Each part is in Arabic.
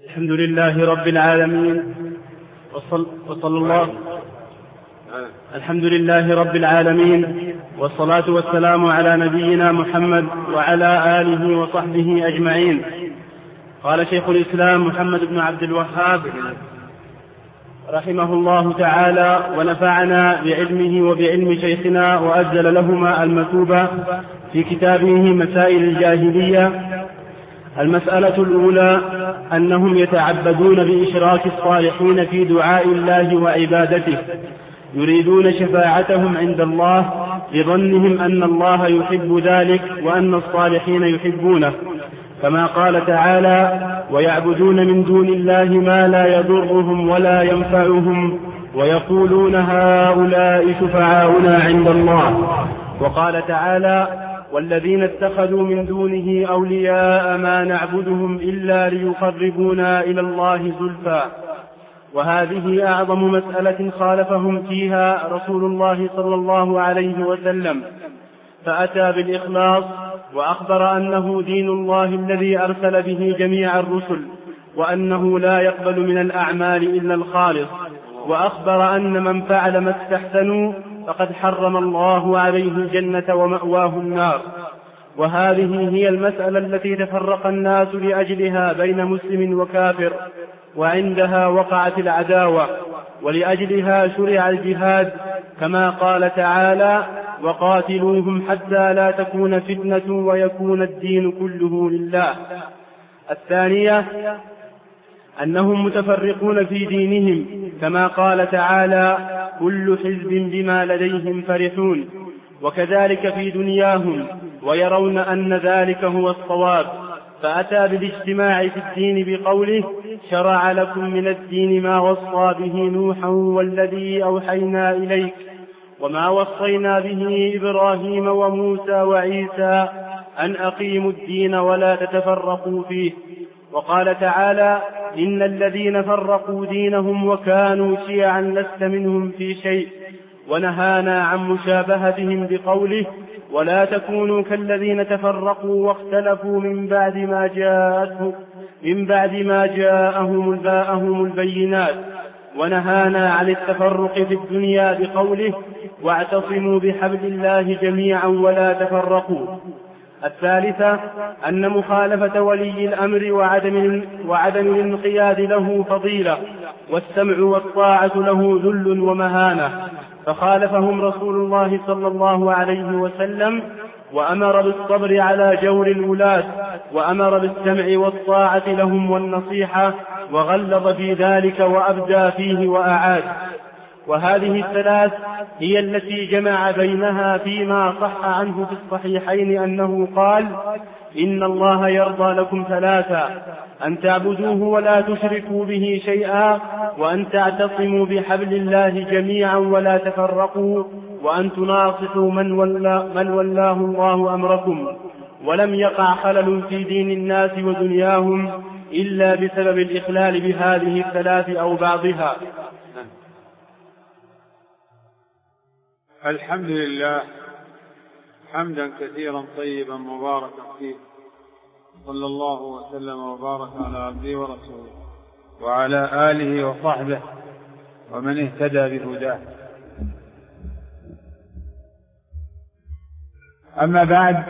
الحمد لله رب العالمين وصلى الله. الحمد لله رب العالمين والصلاة والسلام على نبينا محمد وعلى آله وصحبه أجمعين. قال شيخ الإسلام محمد بن عبد الوهاب رحمه الله تعالى ونفعنا بعلمه وبعلم شيخنا وأجزل لهما المثوبة في كتابه مسائل الجاهلية. المسألة الأولى أنهم يتعبدون بإشراك الصالحين في دعاء الله وعبادته، يريدون شفاعتهم عند الله لظنهم أن الله يحب ذلك وأن الصالحين يحبونه، كما قال تعالى: ويعبدون من دون الله ما لا يضرهم ولا ينفعهم ويقولون هؤلاء شفعاؤنا عند الله. وقال تعالى: والذين اتخذوا من دونه أولياء ما نعبدهم إلا ليقربونا إلى الله زلفى. وهذه أعظم مسألة خالفهم فيها رسول الله صلى الله عليه وسلم، فأتى بالإخلاص وأخبر أنه دين الله الذي أرسل به جميع الرسل، وأنه لا يقبل من الأعمال إلا الخالص، وأخبر أن من فعل ما استحسنوا فقد حرم الله عليه الجنة ومأواه النار. وهذه هي المسألة التي تفرق الناس لأجلها بين مسلم وكافر، وعندها وقعت العداوة، ولأجلها شرع الجهاد، كما قال تعالى: وقاتلوهم حتى لا تكون فتنة ويكون الدين كله لله. الثانية أنهم متفرقون في دينهم، كما قال تعالى: كل حزب بما لديهم فرحون. وكذلك في دنياهم، ويرون أن ذلك هو الصواب، فأتى بالاجتماع في الدين بقوله: شرع لكم من الدين ما وصى به نوحا والذي أوحينا إليك وما وصينا به إبراهيم وموسى وعيسى أن أقيموا الدين ولا تتفرقوا فيه. وقال تعالى: إن الذين فرقوا دينهم وكانوا شيعا لست منهم في شيء. ونهانا عن مشابهتهم بقوله: ولا تكونوا كالذين تفرقوا واختلفوا من بعد ما جاءهم البينات. ونهانا عن التفرق في الدنيا بقوله: واعتصموا بحبل الله جميعا ولا تفرقوا. الثالثة أن مخالفة ولي الأمر وعدم الانقياد له فضيلة، والسمع والطاعة له ذل ومهانة، فخالفهم رسول الله صلى الله عليه وسلم، وأمر بالصبر على جور الولاة، وأمر بالسمع والطاعة لهم والنصيحة، وغلظ في ذلك وأبدى فيه وأعاد. وهذه الثلاث هي التي جمع بينها فيما صح عنه في الصحيحين أنه قال: إن الله يرضى لكم ثلاثا: أن تعبدوه ولا تشركوا به شيئا، وأن تعتصموا بحبل الله جميعا ولا تفرقوا، وأن تناصحوا من ولاه الله أمركم. ولم يقع خلل في دين الناس ودنياهم إلا بسبب الإخلال بهذه الثلاث أو بعضها. الحمد لله حمدا كثيرا طيبا مباركا فيه، صلى الله وسلم وبارك على عبده ورسوله وعلى آله وصحبه ومن اهتدى بهداه. أما بعد،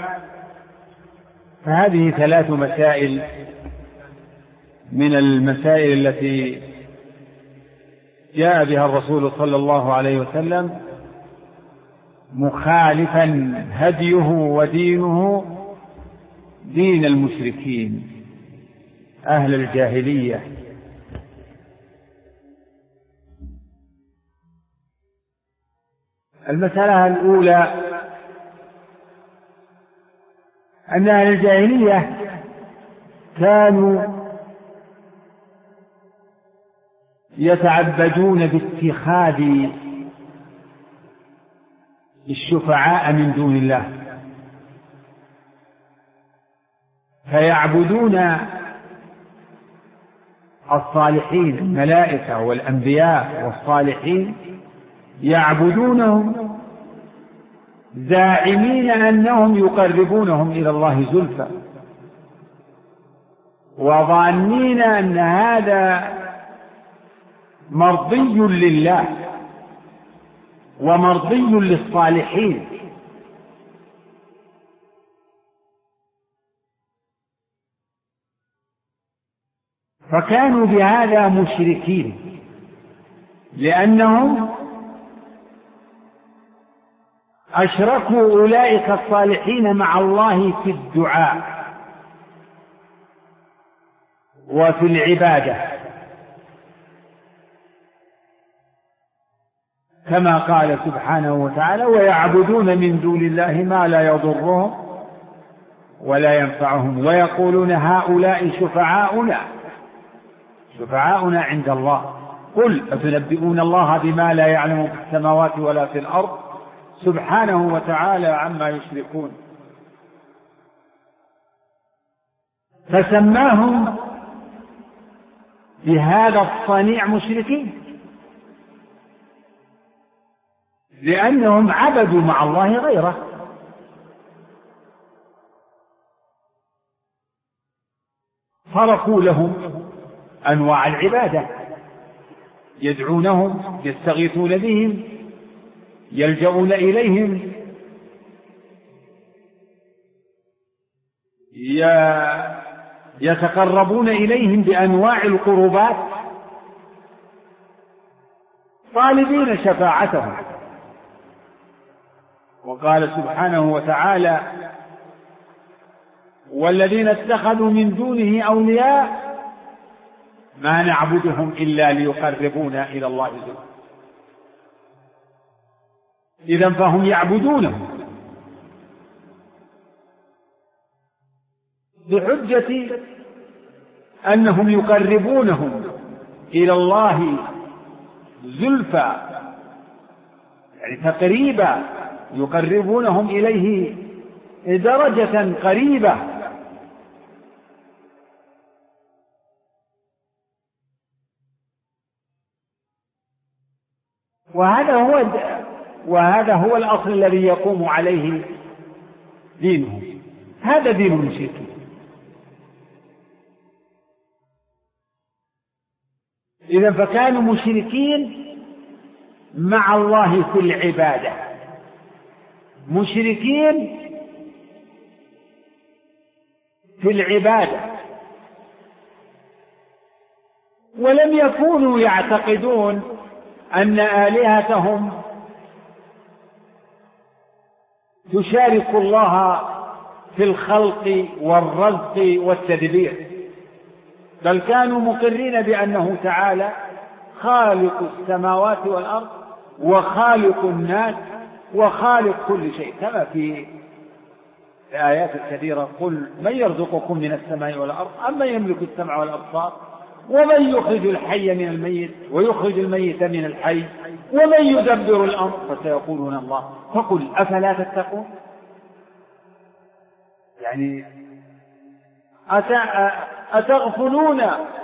فهذه ثلاث مسائل من المسائل التي جاء بها الرسول صلى الله عليه وسلم مخالفا هديه ودينه دين المشركين أهل الجاهلية. المسألة الأولى أن أهل الجاهلية كانوا يتعبدون باتخاذ الشفعاء من دون الله، فيعبدون الصالحين الملائكة والأنبياء والصالحين، يعبدونهم زاعمين أنهم يقربونهم إلى الله زلفى، وظانين أن هذا مرضي لله ومرضي للصالحين، فكانوا بهذا مشركين، لأنهم أشركوا أولئك الصالحين مع الله في الدعاء وفي العبادة، كما قال سبحانه وتعالى: ويعبدون من دون الله ما لا يضرهم ولا ينفعهم ويقولون هؤلاء شفعاؤنا عند الله قل أتنبئون الله بما لا يعلم في السماوات ولا في الأرض سبحانه وتعالى عما يشركون. فسماهم بهذا الصنيع مشركين، لأنهم عبدوا مع الله غيره، صرفوا لهم أنواع العبادة، يدعونهم، يستغيثون بهم، يلجؤون إليهم، يتقربون إليهم بأنواع القربات طالبين شفاعتهم. وقال سبحانه وتعالى: والذين اتخذوا من دونه أولياء ما نعبدهم إلا ليقربونا إلى الله زلفى. إذن فهم يعبدونهم بحجة أنهم يقربونهم إلى الله زلفى، يعني تقريبا، يقربونهم إليه درجة قريبة. وهذا هو الأصل الذي يقوم عليه دينهم، هذا دين المشركين. إذن فكانوا مشركين مع الله في العبادة، مشركين في العبادة، ولم يكونوا يعتقدون أن آلهتهم تشارك الله في الخلق والرزق والتدبير، بل كانوا مقرين بأنه تعالى خالق السماوات والأرض وخالق الناس وخالق كل شيء، كما في الآيات الكثيرة: قل من يرزقكم من السماء والأرض أمن يملك السمع والأبصار ومن يخرج الحي من الميت ويخرج الميت من الحي ومن يدبر الأمر فسيقولون الله فقل أفلا تتقون. يعني أتغفلون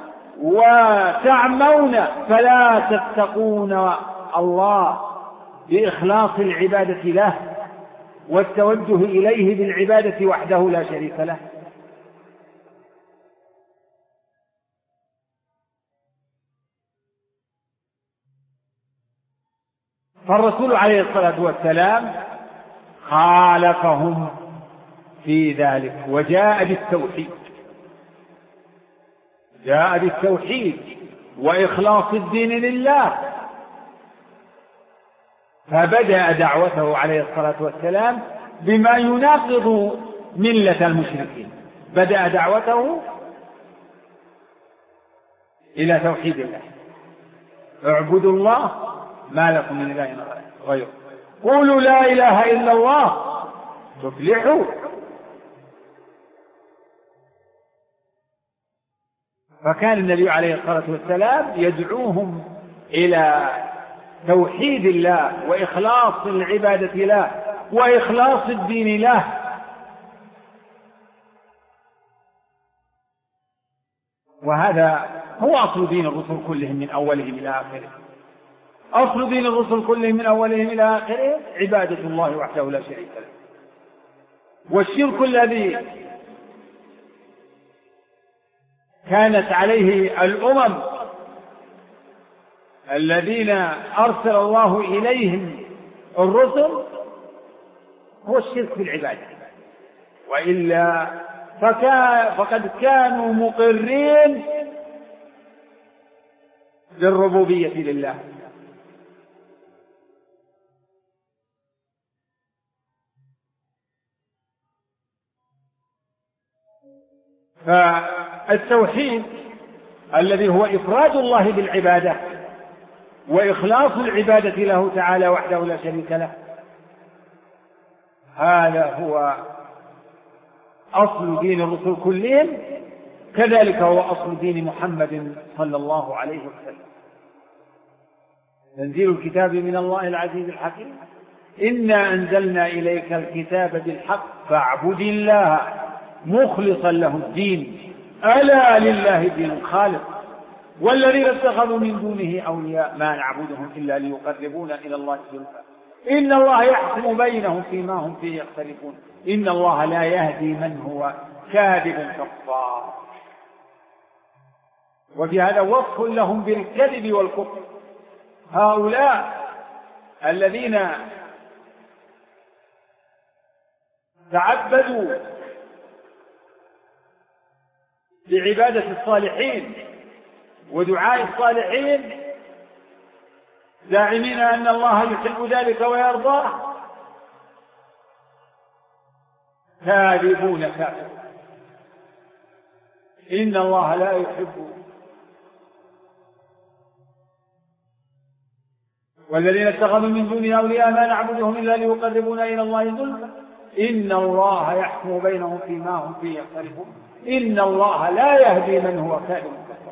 وتعمون فلا تتقون الله بإخلاص العبادة له والتوجه إليه بالعبادة وحده لا شريك له. فالرسول عليه الصلاة والسلام خالفهم في ذلك وجاء بالتوحيد، جاء بالتوحيد وإخلاص الدين لله، فبدأ دعوته عليه الصلاة والسلام بما يناقض ملة المشركين، بدأ دعوته إلى توحيد الله: اعبدوا الله ما لكم من إله غيره، قولوا لا إله إلا الله تفلحوا. فكان النبي عليه الصلاة والسلام يدعوهم إلى توحيد الله وإخلاص العبادة له وإخلاص الدين له. وهذا هو أصل دين الرسل كلهم من أولهم إلى آخره. أصل دين الرسل كلهم من أولهم إلى آخره عبادة الله وحده لا شريك له. والشرك الذي كانت عليه الأمم الذين أرسل الله إليهم الرسل هو الشرك في العبادة، وإلا فقد كانوا مقرين بالربوبية لله. فالتوحيد الذي هو إفراد الله بالعبادة وإخلاص العبادة له تعالى وحده لا شريك له، هذا هو أصل دين الرسل كلهم، كذلك هو أصل دين محمد صلى الله عليه وسلم. تنزيل الكتاب من الله العزيز الحكيم، إنا أنزلنا إليك الكتاب بالحق فاعبد الله مخلصا له الدين ألا لله الدين الخالص والذين اتخذوا من دونه أولياء ما نعبدهم إلا ليقربونا إلى الله زلفى إن الله يحكم بينهم فيما هم فيه يختلفون إن الله لا يهدي من هو كاذب كفار. وفي هذا وصف لهم بالكذب والكفر. هؤلاء الذين تعبدوا بعبادة الصالحين ودعاء الصالحين زاعمين أن الله يحب ذلك ويرضاه كاذبون كافرون. إن الله لا يحب والذين اتخذوا من دونه أولياء ما نعبدهم إلا ليقربونا إلى الله زلفى إن الله يحكم بينهم فيما هم فيه يختلفون إن الله لا يهدي من هو كاذب كفار.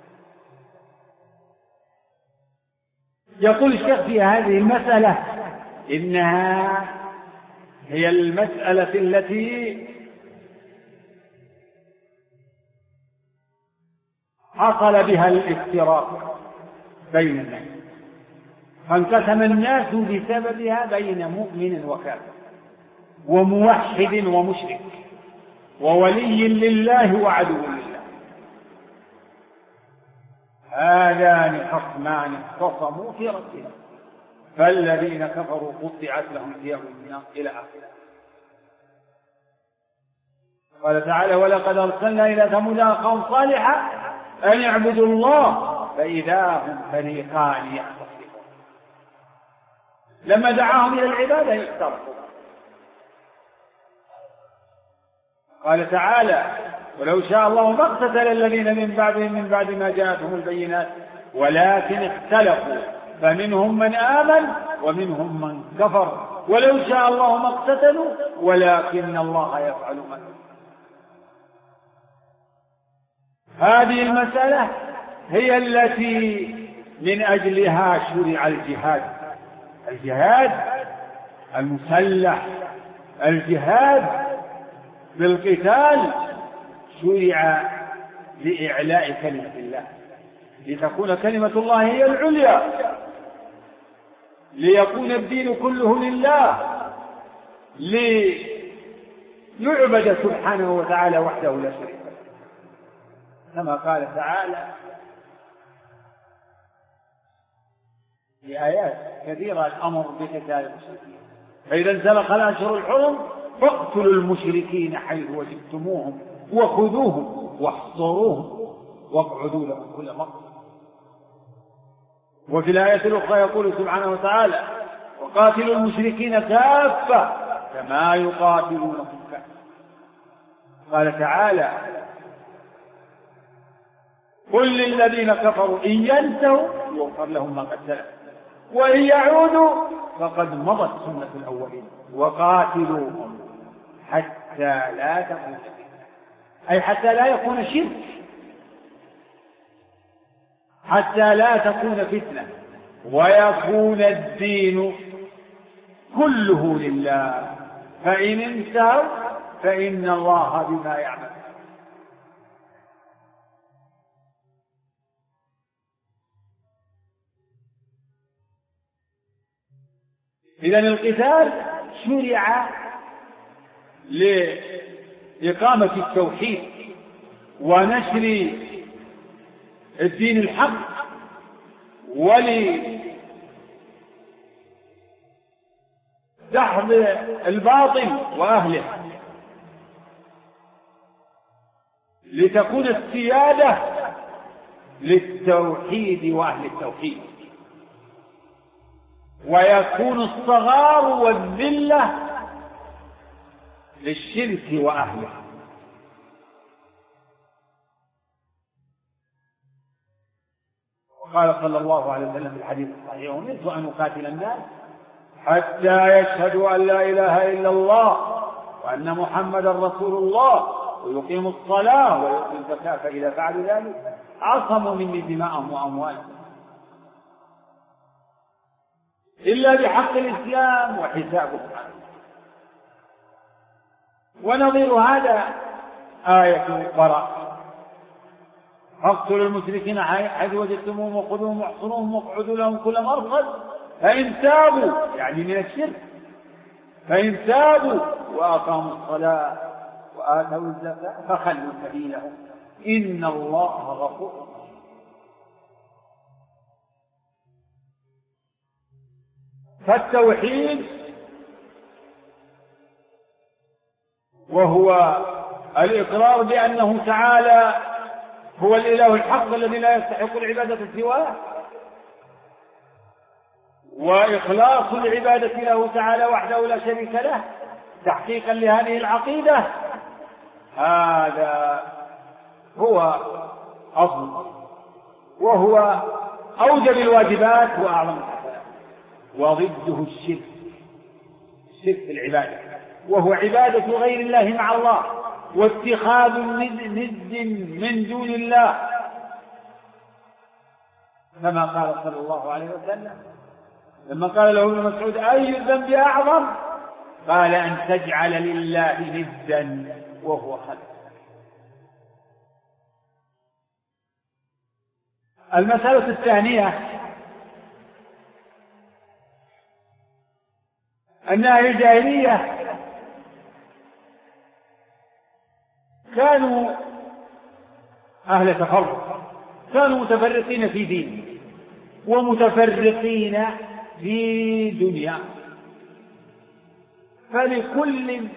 يقول الشيخ في هذه المسألة إنها هي المسألة التي حصل بها الافتراق بين الناس، فانقسم الناس بسببها بين مؤمن وكافر وموحد ومشرك وولي لله وعدو لله. هذان خصمان اختصموا في ربهم فالذين كفروا قطعت لهم ثياب من نار إلى آخره. قال تعالى ولقد أرسلنا إلى ثمود أخاهم صالحا أن اعبدوا الله فإذا هم فريقان يختصمون. لما دعاهم إلى العبادة اختلفوا. قال تعالى ولو شاء الله ما اقتتل الذين من بعدهم من بعد ما جاءتهم البينات ولكن اختلفوا فمنهم من آمن ومنهم من كفر ولو شاء الله ما اقتتلوا ولكن الله يفعل ما يريد. هذه المسألة هي التي من أجلها شرع الجهاد المسلح، الجهاد بالقتال شرع لإعلاء كلمة الله لتكون كلمة الله هي العليا ليكون الدين كله لله ليعبد سبحانه وتعالى وحده لا شريك له كما قال تعالى في آيات كثيرة الأمر بقتال المشركين فإذا انسلخ الأشهر الحرم فاقتلوا المشركين حيث وجدتموهم وخذوهم واحصروهم واقعدوا لهم كل مرة. وفي الآية الأخرى يقول سبحانه وتعالى وقاتلوا المشركين كافة كما يقاتلونكم كافة. قال تعالى قل للذين كفروا إن ينتهوا يغفر لهم ما قد سلف وإن يعودوا فقد مضت سنة الأولين وقاتلوهم حتى لا تكون أي حتى لا يكون شرك حتى لا تكون فتنة ويكون الدين كله لله فإن انتهوا فإن الله بما يعمل. إذن القتال شرع لإقامة التوحيد ونشر الدين الحق ولدحض الباطل وأهله، لتكون السيادة للتوحيد وأهل التوحيد، ويكون الصغار والذلة للشرك وأهله. وقال صلى الله عليه وسلم في الحديث الصحيح: أمرت أن أقاتل الناس حتى يشهدوا أن لا إله إلا الله وأن محمدا رسول الله ويقيموا الصلاة ويؤتوا الزكاة، فإذا فعلوا ذلك عصموا مني دماءهم وأموالهم إلا بحق الإسلام وحسابهم. ونظير هذا آية براءة: فاقتلوا المشركين حيث وجدتموهم وخذوهم واحصروهم واقعدوا لهم كل مرصد فإن تابوا، يعني من الشرك، فإن تابوا وأقاموا الصلاة وآتوا الزكاة فخلوا سبيلهم إن الله غفور رحيم. فالتوحيد وهو الإقرار بأنه تعالى هو الإله الحق الذي لا يستحق العبادة سواه، وإخلاص العبادة له تعالى وحده لا شريك له تحقيقا لهذه العقيدة، هذا هو أصل وهو أوجب الواجبات وأعظم الحسنات. وضده الشرك في العبادة، وهو عبادة غير الله مع الله واتخاذ ند من دون الله، كما قال صلى الله عليه وسلم لما قال له ابن مسعود: أي الذنب أعظم؟ قال: أن تجعل لله ندا وهو خلقك. المسألة الثانية أن أهل الجاهلية كانوا أهل تفرق، كانوا متفرقين في دينهم ومتفرقين في دنيا، فلكل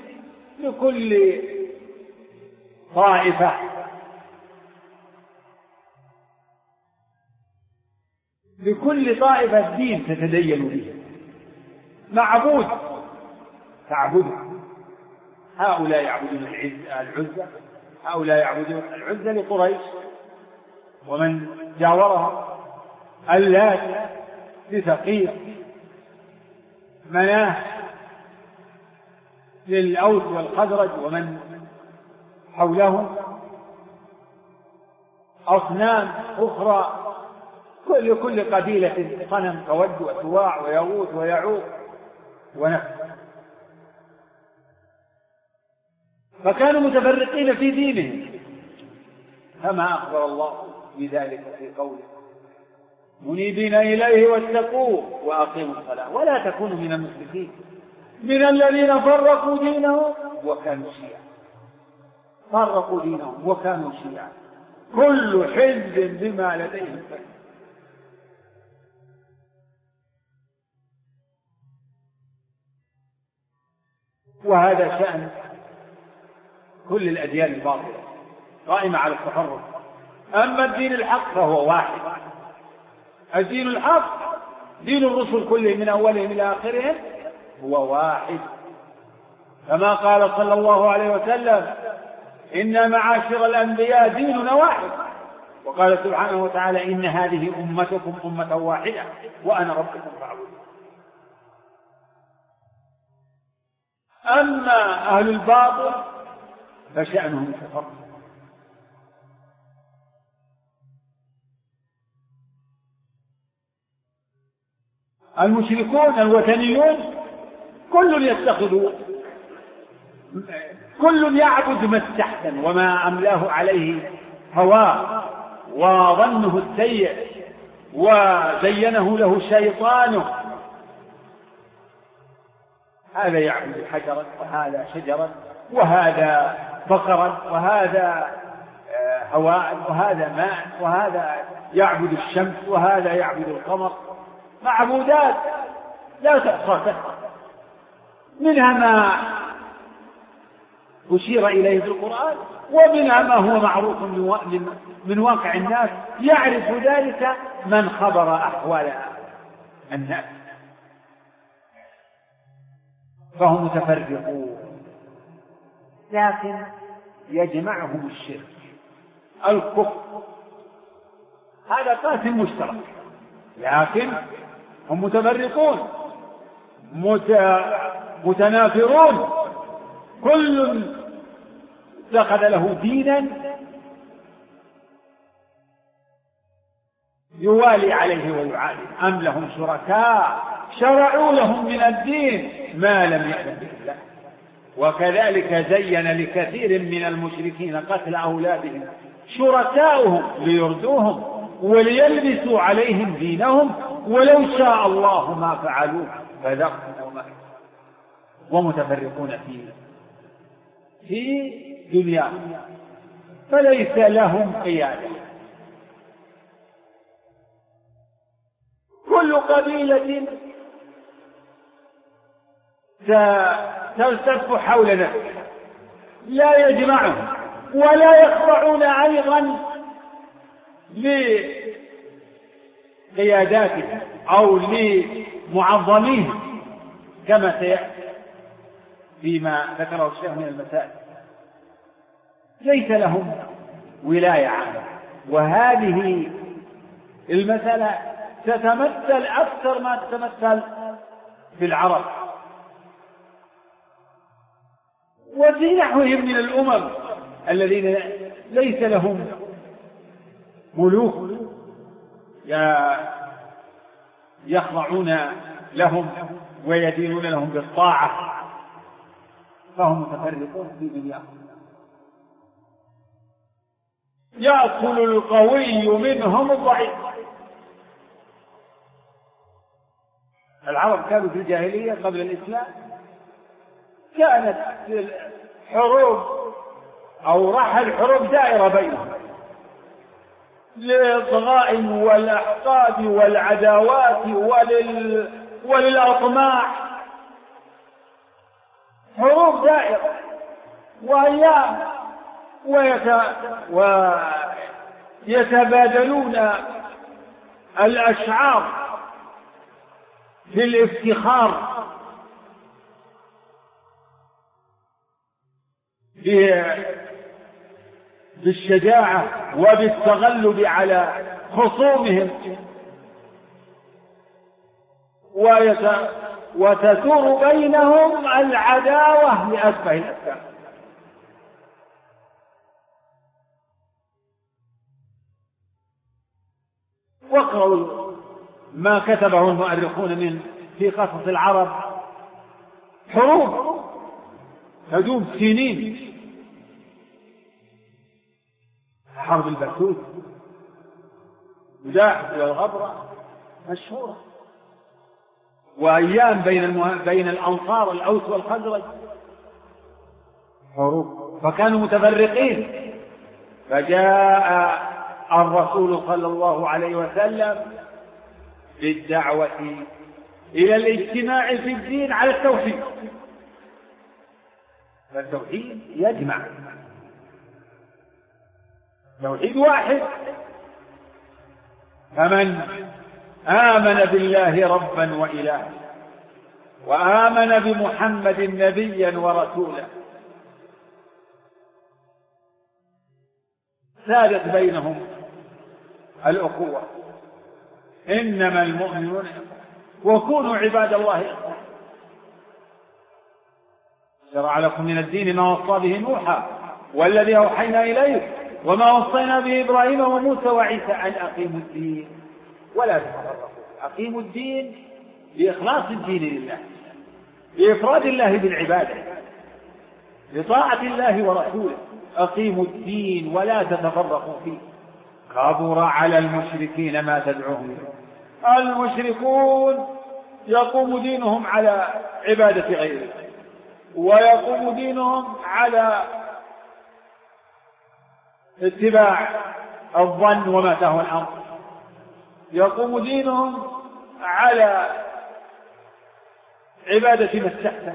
طائفة دين تتدين به، معبود تعبده. هؤلاء يعبدون العزة، هؤلاء يعبدون العزة لقريش ومن جاورها، اللات لثقيف، مناه للأوس والخزرج ومن حولهم، أصنام أخرى، كل قبيلة صنم كود وسواع ويغوث ويعوق ونفس. فكانوا متفرقين في دينهم، كما أخبر الله بذلك في قوله: منيبين إليه واتقوه وأقيموا الصلاة ولا تكونوا من المشركين من الذين فرقوا دينهم وكانوا شيعا. فرقوا دينهم وكانوا شيعا، كل حزب بما لديهم فرح. وهذا شأن كل الأديان الباطلة قائمة على التفرق. أما الدين الحق فهو واحد. الدين الحق دين الرسل كلهم من أولهم إلى آخرهم هو واحد، كما قال صلى الله عليه وسلم: إن معاشر الأنبياء ديننا واحد. وقال سبحانه وتعالى: إن هذه أمتكم أمة واحدة وأنا ربكم فاعبدون. أما أهل الباطل فشأنهم تفرق. المشركون الوثنيون كل يعبد ما استحسن وما أملاه عليه هواه وظنه السيء وزينه له شيطانه. هذا يعبد حجرا وهذا شجرا وهذا بقرا وهذا هواء وهذا ماء وهذا يعبد الشمس وهذا يعبد القمر، معبودات لا تحصى، منها ما أشير إليه في القرآن ومنها ما هو معروف من واقع الناس، يعرف ذلك من خبر أحوال الناس. فهم متفرقون، لكن يجمعهم الشرك الكفر، هذا قاسم مشترك، لكن هم متفرقون متنافرون، كل اتخذ له دينا يوالي عليه ويعادي، أم لهم شركاء شرعوا لهم من الدين ما لم يأذن به الله. وكذلك زين لكثير من المشركين قتل أولادهم شركاؤهم ليردوهم وليلبسوا عليهم دينهم ولو شاء الله ما فعلوه فذرهم وما، ومتفرقون في دنياهم فليس لهم قيادة. كل قبيلة تلتف حول نفسها، لا يجمعهم ولا يخضعون أيضا لقياداتهم أو لمعظميهم كما سيأتي فيما ذكره الشيخ من المسائل، ليس لهم ولاية عامة. وهذه المسألة تتمثل أكثر ما تتمثل في العرب وفي نحوهم من الأمم الذين ليس لهم ملوك يخضعون لهم ويدينون لهم بالطاعة، فهم متفرقون في دنياهم. يأكل القوي منهم الضعيف. العرب كانوا في الجاهلية قبل الإسلام كانت الحروب أو راح الحروب دائرة بينهم للضغائن والأحقاد والعداوات وللأطماع، حروب دائرة وأيام، ويتبادلون الأشعار في الافتخار بالشجاعة وبالتغلب على خصومهم، وتثور بينهم العداوة لأسفه الأسباب. واقرأوا ما كتبه المؤرخون في قصص العرب، حروب تدوم سنين، حرب البسوس مجاحد والغبرة مشهورة، وأيام بين الأنصار الأوس والخزرج حروب، فكانوا متفرقين. فجاء الرسول صلى الله عليه وسلم بالدعوة إلى الاجتماع في الدين على التوحيد، فالتوحيد يجمع، توحيد واحد. فمن آمن بالله ربا وإلها وآمن بمحمد نبيا ورسولا سادت بينهم الأخوة، إنما المؤمنون وكونوا عباد الله إخوانا. شرع لكم من الدين ما وصى به نوحا والذي أوحينا إليه وما وصينا به إبراهيم وموسى وعيسى أن أقيموا الدين ولا تفرقوا. أقيموا الدين بإخلاص الدين لله، بإفراد الله بالعبادة، بطاعة الله ورسوله. أقيموا الدين ولا تتفرقوا فيه. كبر على المشركين ما تدعوهم إليه. المشركون يقوم دينهم على عبادة غيره، ويقوم دينهم على اتباع الظن وما تهوى الأمر، يقوم دينهم على عبادة ما استحسن.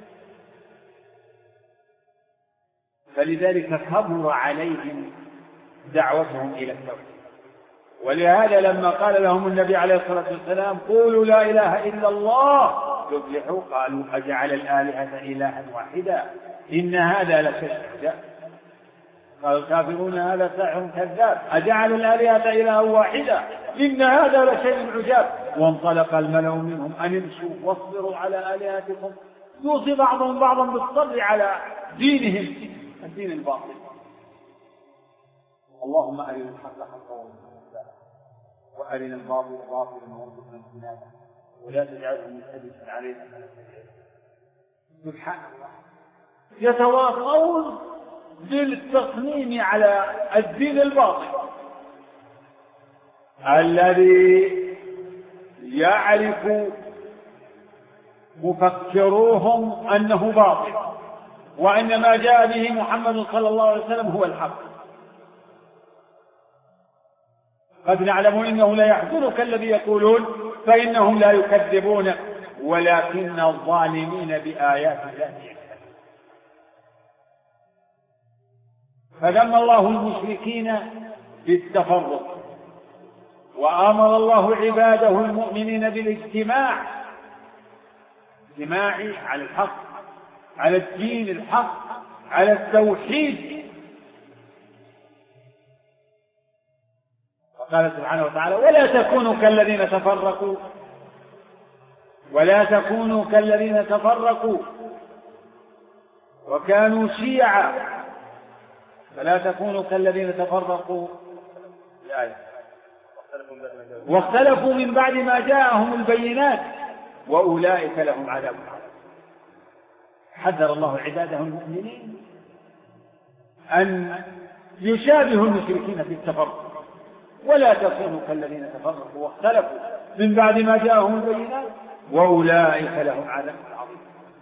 فلذلك كبر عليهم دعوتهم إلى التوحيد. ولهذا لما قال لهم النبي عليه الصلاة والسلام قولوا لا إله إلا الله تفلحوا، قالوا أجعل الآلهة إلها واحدا إن هذا لشيء عجاب. قال الكافرون هذا ساحر كذاب، أجعل الآلهة إلها واحدا إن هذا لشيء عجاب. وانطلق الملأ منهم أن امشوا واصبروا على آلهتكم يوصي بعضهم بعضا بالصبر على دينهم الدين الباطل. اللهم أرنا الحق حقا وأرنا الباطل باطلا وارزقنا اجتنابه ولا تجعله ملتبسا علينا. سبحان الله، يتواصون بالتصميم على الدين الباطل الذي يعرف مفكروهم أنه باطل وأن ما جاء به محمد صلى الله عليه وسلم هو الحق. قد نعلم إنه لا يحزنك الذي يقولون فإنهم لا يكذبونك ولكن الظالمين بآيات الله يجحدون. فذم الله المشركين بالتفرق، وأمر الله عباده المؤمنين بالاجتماع على الحق، على الدين الحق، على التوحيد. وقال سبحانه وتعالى ولا تكونوا كالذين تفرقوا وكانوا شيعا، فلا تكونوا كالذين تفرقوا واختلفوا من بعد ما جاءهم البينات وأولئك لهم عذاب عظيم. حذر الله عباده المؤمنين أن يشابهوا المشركين في التفرق، ولا تكونوا كالذين تفرقوا واختلفوا من بعد ما جاءهم البينات وأولئك لهم عذاب عظيم.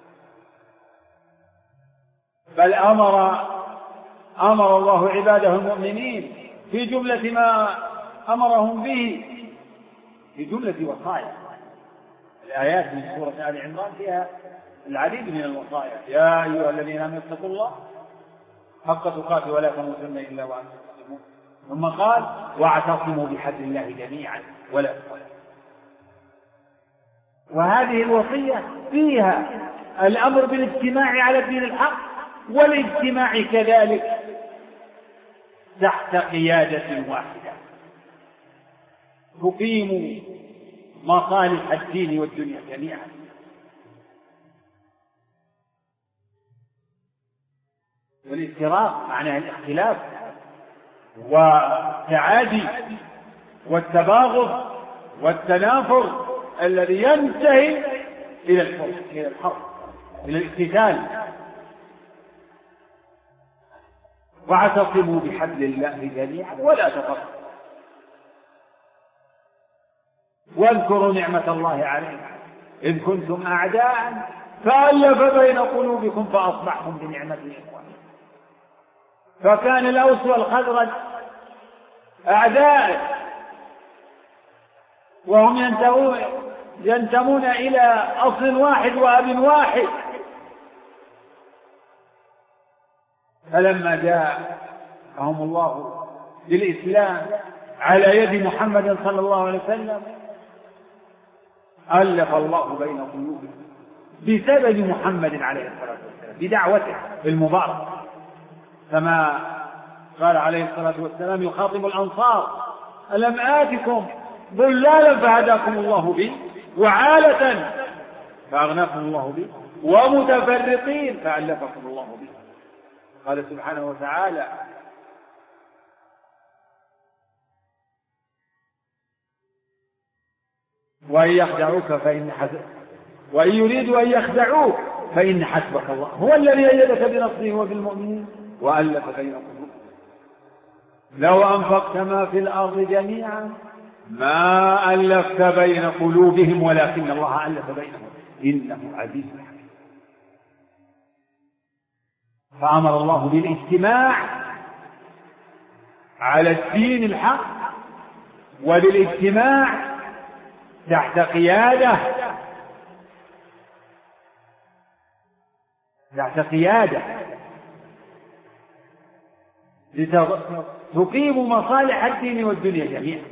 بل أمر الله عباده المؤمنين في جملة ما أمرهم به في جملة وصايا. الآيات من سورة آل عمران فيها العديد من الوصايا. يا أيها الذين آمنوا اتقوا الله حق تقاته ولا تموتن إلا وأنتم مسلمون. ثم قال واعتصموا بحبل الله جميعا ولا تفرقوا. وهذه الوصية فيها الأمر بالاجتماع على الدين الحق، والاجتماع كذلك تحت قيادة واحدة تقيم مصالح الدين والدنيا جميعا. والافتراق معناه الاختلاف والتعادي والتباغض والتنافر الذي ينتهي إلى الحرب إلى الاقتتال. واعتصموا بحبل الله جميعا ولا تفرقوا واذكروا نعمة الله عليكم إذ كنتم أعداء فألف بين قلوبكم فأصبحتم بنعمته إخوانا. فكان الأوس والخزرج أعداء وهم ينتمون إلى أصل واحد وأب واحد. فلما جاءهم الله بالإسلام على يد محمد صلى الله عليه وسلم ألف الله بين قلوبهم بسبب محمد عليه الصلاة والسلام بدعوته المباركة، كما قال عليه الصلاة والسلام يخاطب الأنصار ألم آتكم ضلالا فهداكم الله به وعالة فأغناكم الله به ومتفرقين فألفكم الله به. قال سبحانه وتعالى وإن يريدوا أن يخدعوك فإن حسبك الله هو الذي أيدك بنصره وبالمؤمنين وألف بين قلوبهم لو أنفقت ما في الأرض جميعا ما ألفت بين قلوبهم ولكن الله ألف بينهم إنه عزيز حكيم. فأمر الله بالاجتماع على الدين الحق وبالاجتماع تحت قيادة لتقيم مصالح الدين والدنيا جميعا.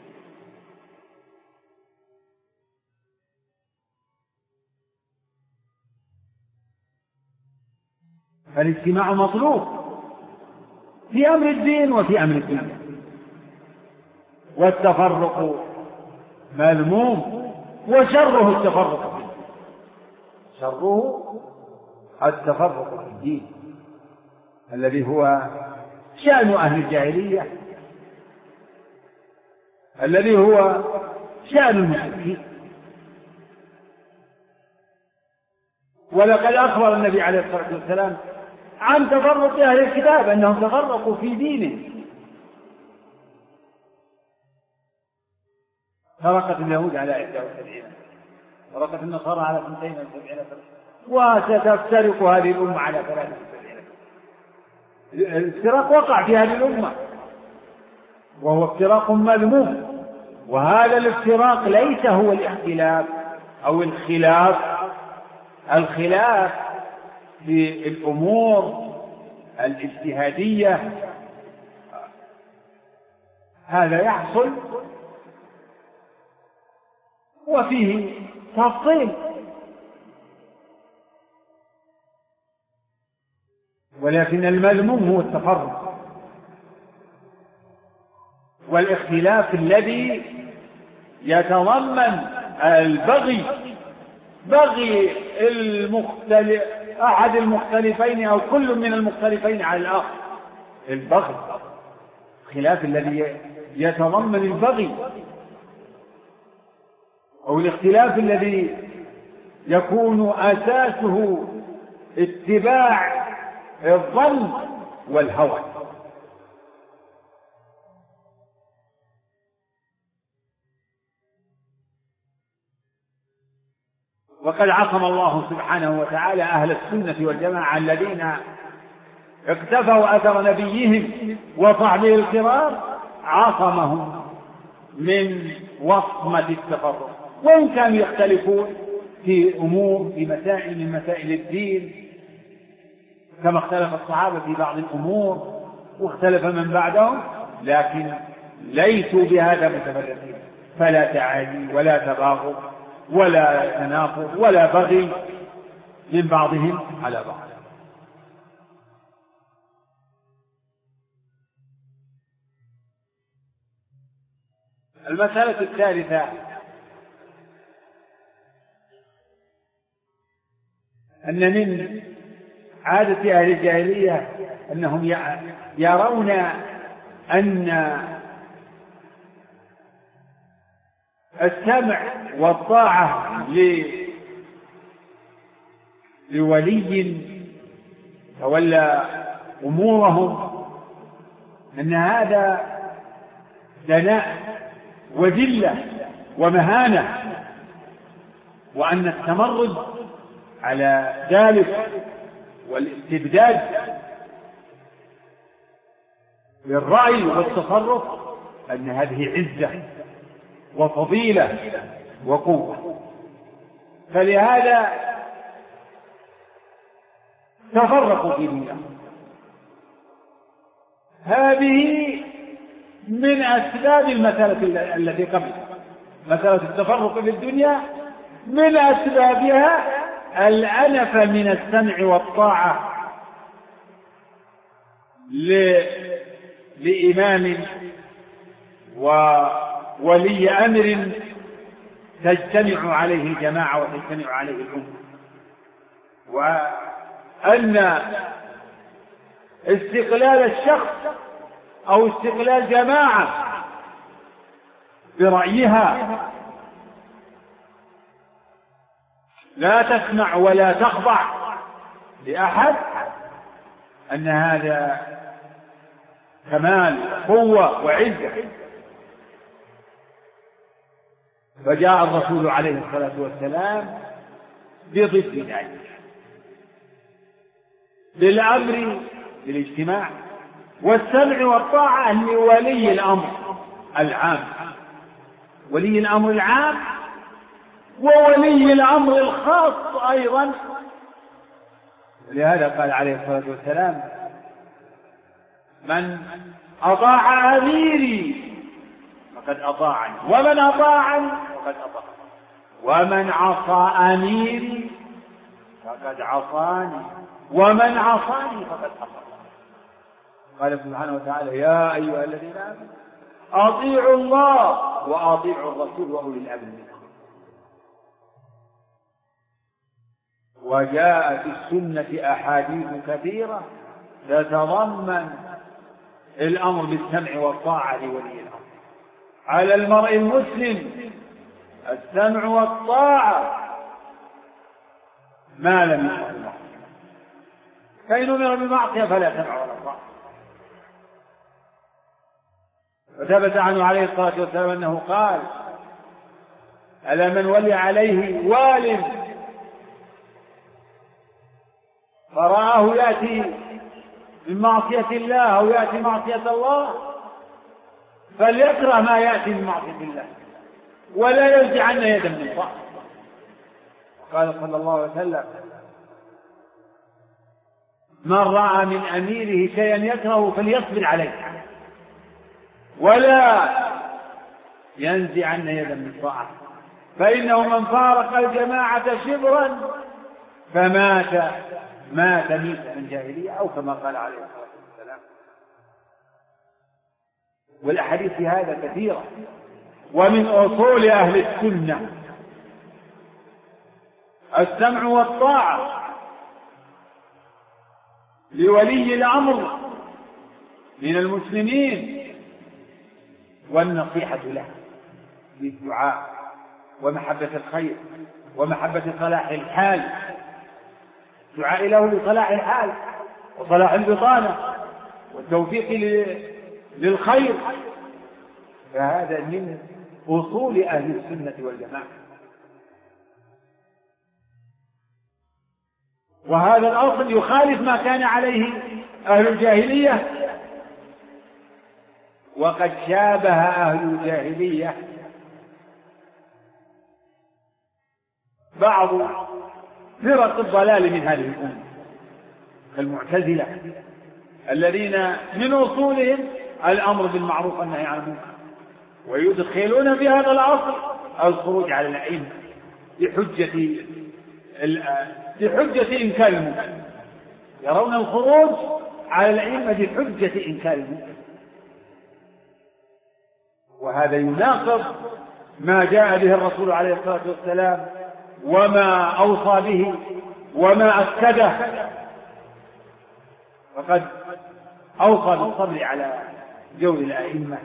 فالاجتماع مطلوب في أمر الدين وفي أمر الدنيا، والتفرق مذموم، وشره التفرق في الدين الذي هو شأن أهل الجاهلية، الذي هو شأن المشركين. ولقد أخبر النبي عليه الصلاة والسلام عن تفرق أهل الكتاب أنهم تفرقوا في دينه. فرقت اليهود على 71، فرقت النصارى على 72، وستفترق هذه الأمة على 73. الافتراق وقع في هذه الأمة وهو افتراق مذموم، وهذا الافتراق ليس هو الاختلاف أو الخلاف في الأمور الاجتهادية. هذا يحصل وفيه تفصيل، ولكن المذموم هو التفرق والاختلاف الذي يتضمن البغي، بغي أحد المختلفين أو كل من المختلفين على الآخر. البغي، الخلاف الذي يتضمن البغي، أو الاختلاف الذي يكون أساسه اتباع الظن والهوى. وقد عصم الله سبحانه وتعالى أهل السنة والجماعة الذين اقتفوا أثر نبيهم وصحبه الكرام، عصمهم من وصمة التفرق، وإن كانوا يختلفون في أمور، في مسائل من مسائل الدين، كما اختلف الصحابة في بعض الأمور واختلف من بعدهم، لكن ليسوا بهذا متفرقين. فلا تعادي ولا تباغض ولا تنافر ولا بغي من بعضهم على بعض. المسألة الثالثة أن من عادة أهل الجاهلية أنهم يرون أن السمع والطاعة لولي تولى أمورهم أن هذا دناء وذلة ومهانة، وأن التمرد على ذلك والاستبداد بالرأي والتصرف أن هذه عزة وفضيلة وقوة. فلهذا تفرقوا في دينهم. هذه من أسباب المسألة التي قبل مسألة التفرق في الدنيا، من أسبابها الأنف من السمع والطاعة لإمام وولي أمر تجتمع عليه الجماعة وتجتمع عليه الأمة، وأن استقلال الشخص أو استقلال جماعة برأيها لا تسمع ولا تخضع لأحد، أن هذا كمال قوة وعزة. فجاء الرسول عليه الصلاة والسلام بضد ذلك، بالأمر بالاجتماع والسمع والطاعة لولي الأمر العام، ولي الأمر العام وولي الأمر الخاص أيضا. لهذا قال عليه الصلاة والسلام: من أطاع أميري فقد أطاعني، ومن أطاعني فقد أطاعني، ومن عصى أميري فقد عصاني، ومن عصاني فقد عصاني. قال سبحانه وتعالى: يا أيها الذين آمنوا أطيعوا الله وأطيعوا الرسول وأولي الأمر منكم. وجاء في السنة أحاديث كثيرة تتضمن الأمر بالسمع والطاعة لولي الأمر. على المرء المسلم السمع والطاعة ما لم يأمر بالمعصية، فإن أمر بالمعصية فلا سمع ولا طاعة. وثبت عنه عليه الصلاة والسلام أنه قال: ألا من ولي عليه وال فرآه يأتي من معصية الله أو يأتي معصية الله فليكره ما يأتي من معصية الله ولا ينزعن يدا من طاعة. قال صلى الله عليه وسلم: من رأى من أميره شيئا يكره فليصبر عليه ولا ينزعن يدا من طاعة، فإنه من فارق الجماعة شبرا فمات ميتة من جاهلية، أو كما قال عليه الصلاة والسلام. والأحاديث في هذا كثيرة. ومن أصول أهل السنة السمع والطاعة لولي الأمر من المسلمين، والنصيحة له بالدعاء ومحبة الخير ومحبة صلاح الحال، دعاء له لصلاح الحال وصلاح البطانة والتوفيق للخير. فهذا من أصول أهل السنة والجماعة. وهذا الأصل يخالف ما كان عليه أهل الجاهلية، وقد شابه أهل الجاهلية بعض فرق الضلال من هذه الأمة كالمعتزلة الذين من أصولهم الأمر بالمعروف والنهي عن المنكر، ويدخلون في هذا الأصل الخروج على الأئمة بحجة إنكار المنكر. يرون الخروج على الأئمة بحجة إنكار المنكر، وهذا يناقض ما جاء به الرسول عليه الصلاة والسلام وما أوصى به وما أكده. فقد أوصى بالصبر على جور الأئمة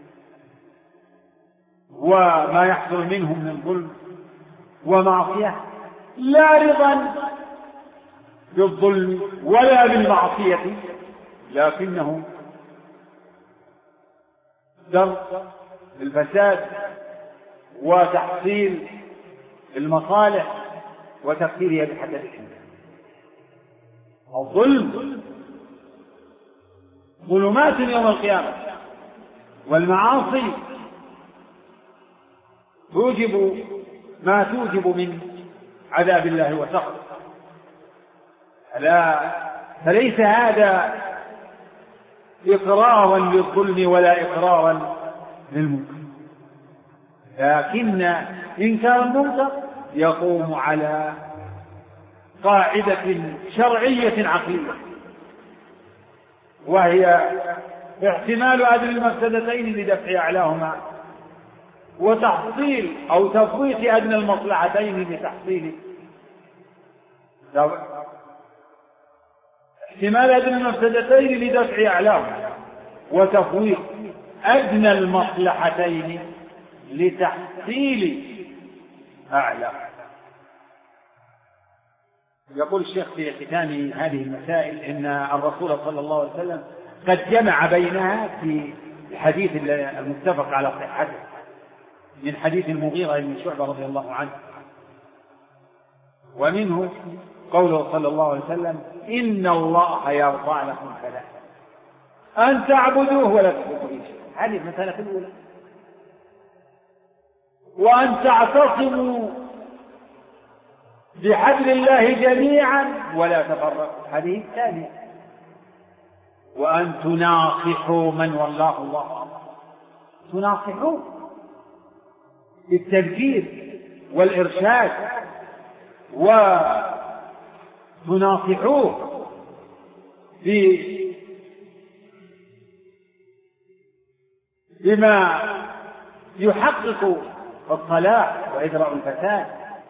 وما يحصل منهم من ظلم ومعصية، لا رضا بالظلم ولا بالمعصية، لكنه درء الفساد وتحصيل المصالح وتقديرها بحسب الإمكان. الظلم ظلمات يوم القيامة، والمعاصي توجب ما توجب من عذاب الله وسخطه. فليس هذا إقرارا للظلم ولا إقرارا للمنكر، لكن إنكار المنكر يقوم على قاعدة شرعية عقلية، وهي احتمال أدنى المفسدتين لدفع أعلاهما، وتحصيل أو تفويت أدنى المصلحتين لتحصيل احتمال أدنى المفسدتين لدفع أعلاهما، وتفويت أدنى المصلحتين لتحصيل أعلى. يقول الشيخ في ختام هذه المسائل إن الرسول صلى الله عليه وسلم قد جمع بينها في الحديث المتفق على صحته من حديث المغيرة بن شعبة رضي الله عنه، ومنه قوله صلى الله عليه وسلم: إن الله يرضى لكم ثلاثة: أن تعبدوه ولا تشركوا به شيئا. هذه المسألة الأولى. وأن تعتصموا بحبل الله جميعا ولا تفرقوا، هذه الثانية. وأن تناصحوا من والله الله أمر، تناصحوا بالتذكير والإرشاد، وتناصحوه بما يحقق الصلاح وإدراء الفساد.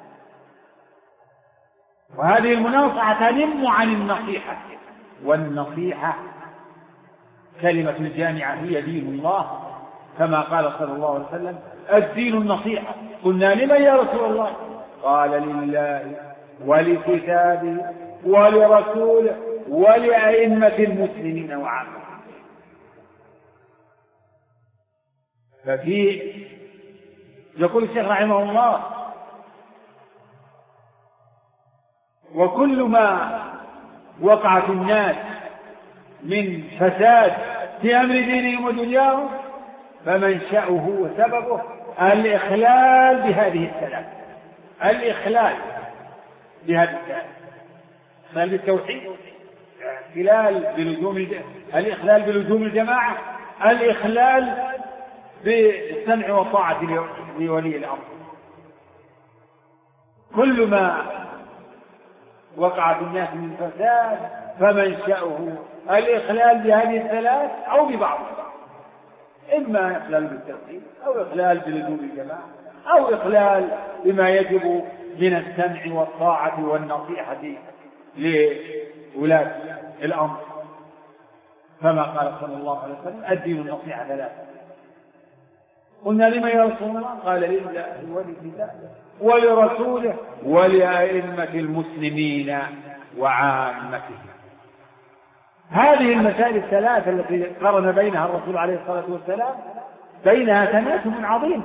وهذه المناصحة تنم عن النصيحة، والنصيحة كلمة الجامعة هي دين الله، كما قال صلى الله عليه وسلم: الدين النصيحة. قلنا: لمن يا رسول الله؟ قال: لله ولكتابه ولرسوله ولأئمة المسلمين وعامة. ففي يقول الشيخ رحمه الله: وكل ما وقع في الناس من فساد في أمر دينهم ودنياهم فمنشأه وسببه الإخلال بهذه الثلاث. الإخلال بهذه الثلاث: الإخلال بالتوحيد، الإخلال بلزوم الجماعة، الإخلال بالسمع والطاعة لولي الأمر. كل ما وقع في الناس من فساد فمنشأه الإخلال بهذه الثلاث أو ببعضها، إما إخلال بالتوحيد أو إخلال بلزوم الجماعة أو إخلال بما يجب من السمع والطاعة والنصيحة لولاة الأمر، كما قال صلى الله عليه وسلم: الدين النصيحة ثلاثة. قلنا: لمن يا رسول الله؟ قال: لله ولكتابه ولرسوله ولأئمة المسلمين وعامتهم. هذه المسائل الثلاثة التي قرن بينها الرسول عليه الصلاة والسلام بينها تناسب عظيم.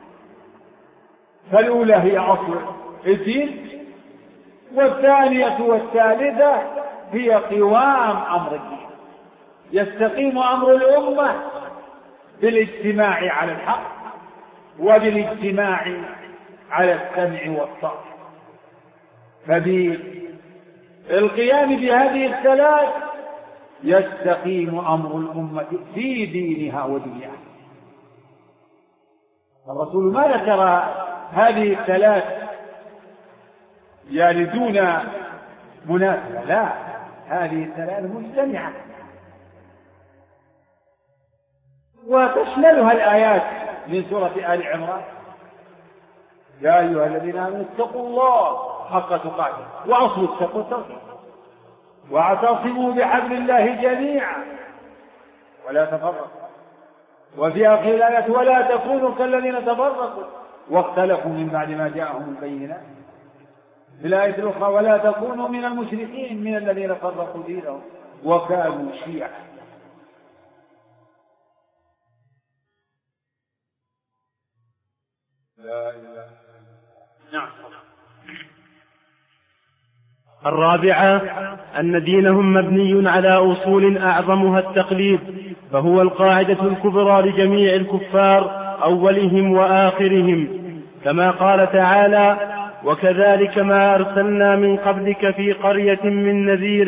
فالأولى هي أصل الدين، والثانية والثالثة هي قوام أمر الدين. يستقيم أمر الأمة بالاجتماع على الحق وبالاجتماع على السمع والطاعة. فبالقيام بهذه الثلاث يستقيم أمر الأمة في دينها ودنياها. الرسول ما ذكر هذه الثلاث يعني دون مناسبة، لا، هذه الثلاث مجتمعة وتشملها الآيات من سورة آل عمران: يا أيها الذين آمنوا اتقوا الله حق تقاته وأصلوا التقوى التوحيد واعتصموا بحبل الله جميعا ولا تفرقوا. وفي آخر الآية: ولا تكونوا كالذين تفرقوا واختلفوا من بعد ما جاءهم البينات. في الآية الأخرى: ولا تكونوا من المشركين من الذين فرقوا دينهم وكانوا شيعا. لا إله. نعم. الرابعة: أن دينهم مبني على أصول أعظمها التقليد، فهو القاعدة الكبرى لجميع الكفار أولهم وآخرهم، كما قال تعالى: وكذلك ما أرسلنا من قبلك في قرية من نذير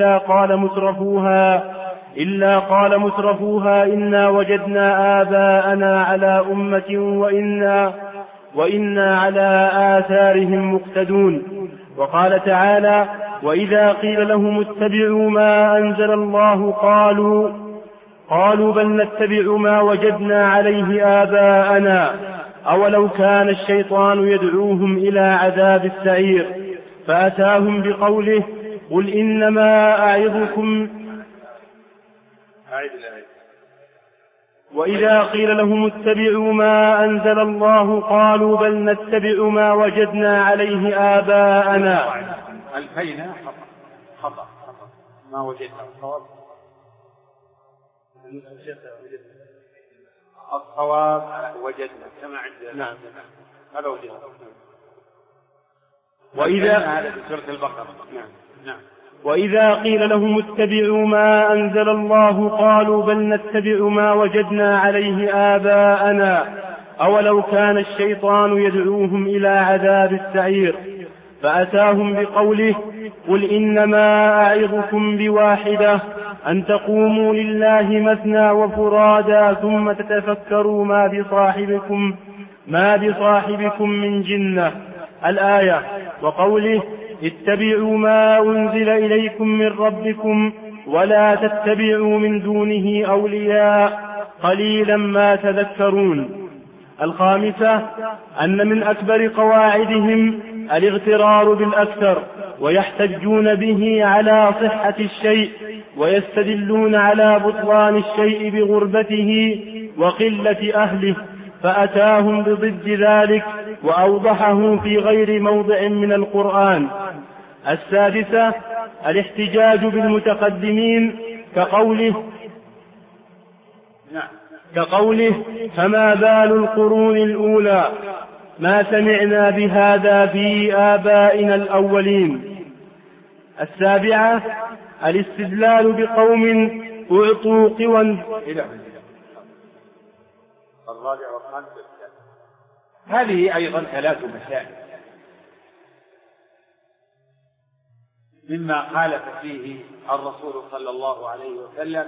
إلا قال مترفوها إنا وجدنا آباءنا على أمة وإنا على آثارهم مقتدون. وقال تعالى: وإذا قيل لهم اتبعوا ما أنزل الله قالوا بل نتبع ما وجدنا عليه آباءنا أولو كان الشيطان يدعوهم إلى عذاب السعير. فأتاهم بقوله: قل إنما أعظكم. وإذا قيل لهم اتبعوا ما أنزل الله قالوا بل نتبع ما وجدنا عليه آباءنا. الفينا خطأ ما وجدنا. الصواب وجدنا كما عندنا. نعم. هذا وجدنا. وإذا هذا في سورة البقرة. نعم. وإذا قيل لهم اتبعوا ما أنزل الله قالوا بل نتبع ما وجدنا عليه آباءنا أولو كان الشيطان يدعوهم إلى عذاب السعير. فأتاهم بقوله قل إنما أعظكم بواحدة أن تقوموا لله مثنى وفرادا ثم تتفكروا ما بصاحبكم من جنة الآية. وقوله اتبعوا ما أنزل إليكم من ربكم ولا تتبعوا من دونه أولياء قليلا ما تذكرون. الخامسة أن من أكبر قواعدهم الاغترار بالأكثر، ويحتجون به على صحة الشيء ويستدلون على بطلان الشيء بغربته وقلة أهله، فأتاهم بضد ذلك وأوضحه في غير موضع من القرآن. السادسة الاحتجاج بالمتقدمين كقوله فما بال القرون الأولى ما سمعنا بهذا في آبائنا الأولين. السابعة الاستدلال بقوم أعطوا قوى. هذه أيضا 3 مسائل مما خالف فيه الرسول صلى الله عليه وسلم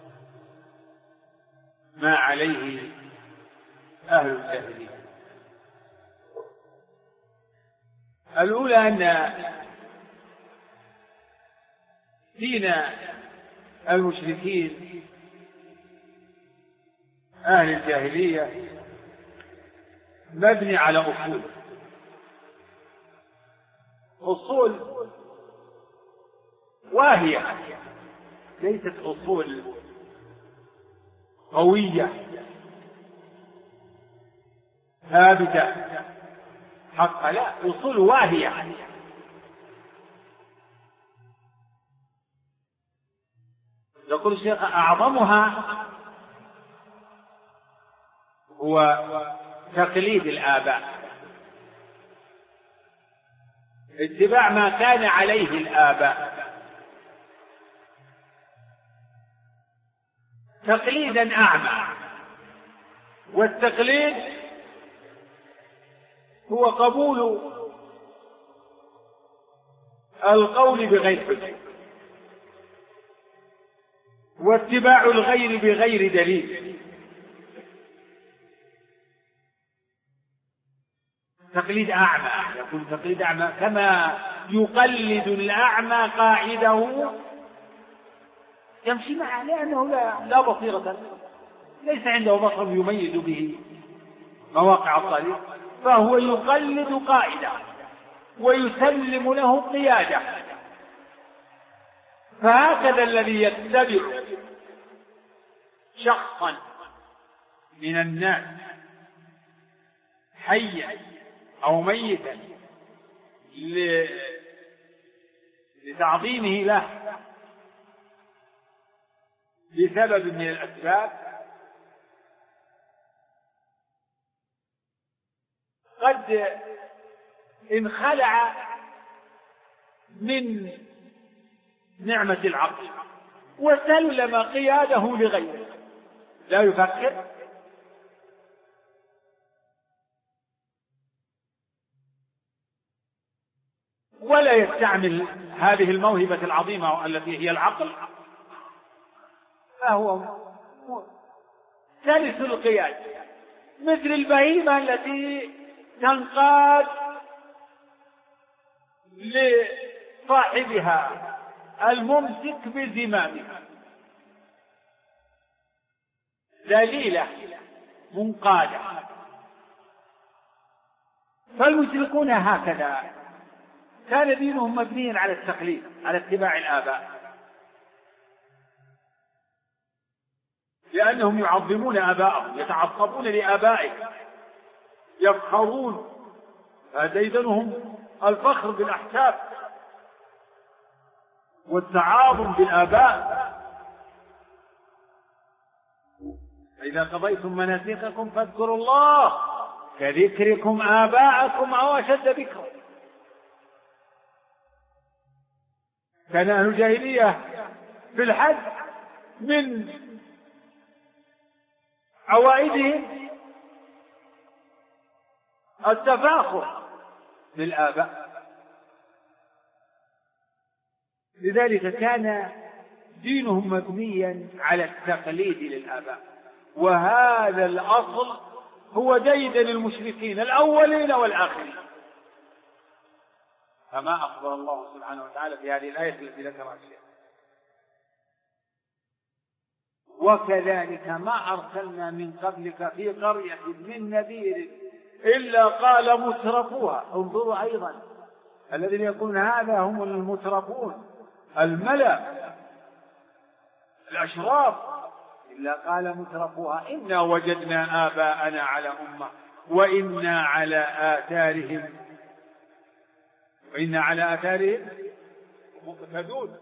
ما عليه أهل الجاهلية. الأولى أن دين المشركين أهل الجاهلية مبني على أصول واهية، ليست أصول قوية ثابتة حقا، لا، أصول واهية. يقول الشيخ أعظمها هو تقليد الآباء، اتباع ما كان عليه الآباء، تقليدا أعمى. والتقليد هو قبول القول بغير حجة واتباع الغير بغير دليل. تقليد أعمى، يكون تقليد أعمى كما يقلد الأعمى قاعده يمشي معه، لأنه لا بصيرة، ليس عنده بصر يميز به مواقع الطريق، فهو يقلد قائده ويسلم له قيادة. فهكذا الذي يتبع شخصا من الناس حيا أو ميتا لتعظيمه له بسبب من الأسباب، قد انخلع من نعمة العقل وسلم قياده لغيره، لا يفكر ولا يستعمل هذه الموهبة العظيمة التي هي العقل، فهو سلس القياد مثل البهيمة التي تنقاد لصاحبها الممسك بزمامها، ذليلة منقادة. فالمشركون هكذا كان دينهم مبنيا على التقليد، على اتباع الآباء، لأنهم يعظمون آباءهم، يتعصبون لآبائهم، يفخرون، فديدنهم الفخر بالأحساب والتعاظم بالآباء. إذا قضيتم مناسككم فاذكروا الله كذكركم آباءكم أو أشد ذكرا. كان أهل الجاهلية في الحج من عوائدهم التفاخر بالآباء، لذلك كان دينهم مبنيا على التقليد للآباء، وهذا الأصل هو ديدن المشركين الأولين والآخرين، كما أخبر الله سبحانه وتعالى في هذه الآية التي ذكرها الشيخ. وكذلك ما أرسلنا من قبلك في قرية من نذير إلا قال مترفوها. انظروا أيضا الذين يقولون هذا هم المترفون الملأ الأشراف، إلا قال مترفوها إنا وجدنا آباءنا على أمة وإنا على آثارهم مقتدون.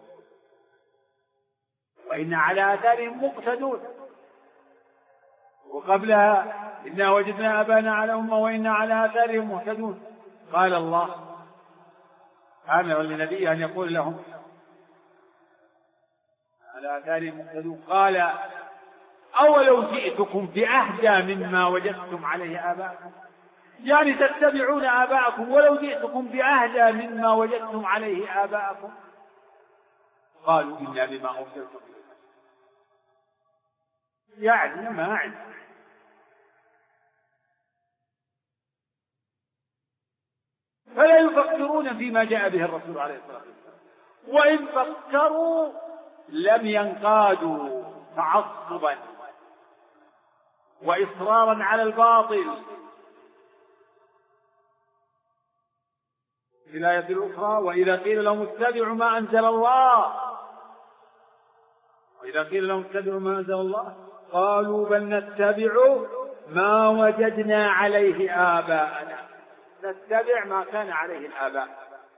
وقبلها إنا وجدنا آباءنا على أمة وإنا على آثارهم مهتدون. قال الله أمر لنبيه أن يقول لهم على آثارهم مهتدون. قال أولو جئتكم بأهدى مما وجدتم عليه آباءكم، يعني تتبعون آباءكم ولو جئتكم بأهدى مما وجدتم عليه آباءكم. قالوا إنا بما أرسلتم به، يعني ما عندنا. فلا يفكرون فيما جاء به الرسول عليه الصلاة والسلام، وإن فكروا لم ينقادوا تعصبا وإصرارا على الباطل. في الآية الأخرى وإذا قيل لهم اتبعوا ما أنزل الله قالوا بل نتبع ما وجدنا عليه آباءنا، نتبع ما كان عليه الآباء.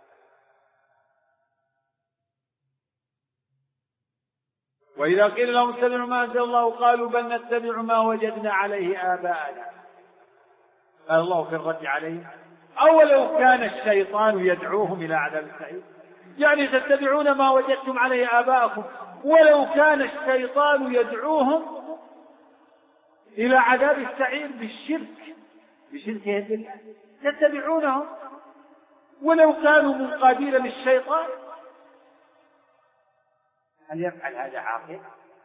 وإذا قيل لهم اتبعوا ما أنزل الله قالوا بل نتبع ما وجدنا عليه آباءنا. قال الله في الرد عليه أولو كان الشيطان يدعوهم إلى عذاب السعير، يعني تتبعون ما وجدتم عليه آباءكم ولو كان الشيطان يدعوهم إلى عذاب السعير بشركهم بالله، تتبعونهم ولو كانوا منقادين للشيطان. هل يفعل هذا عاقل؟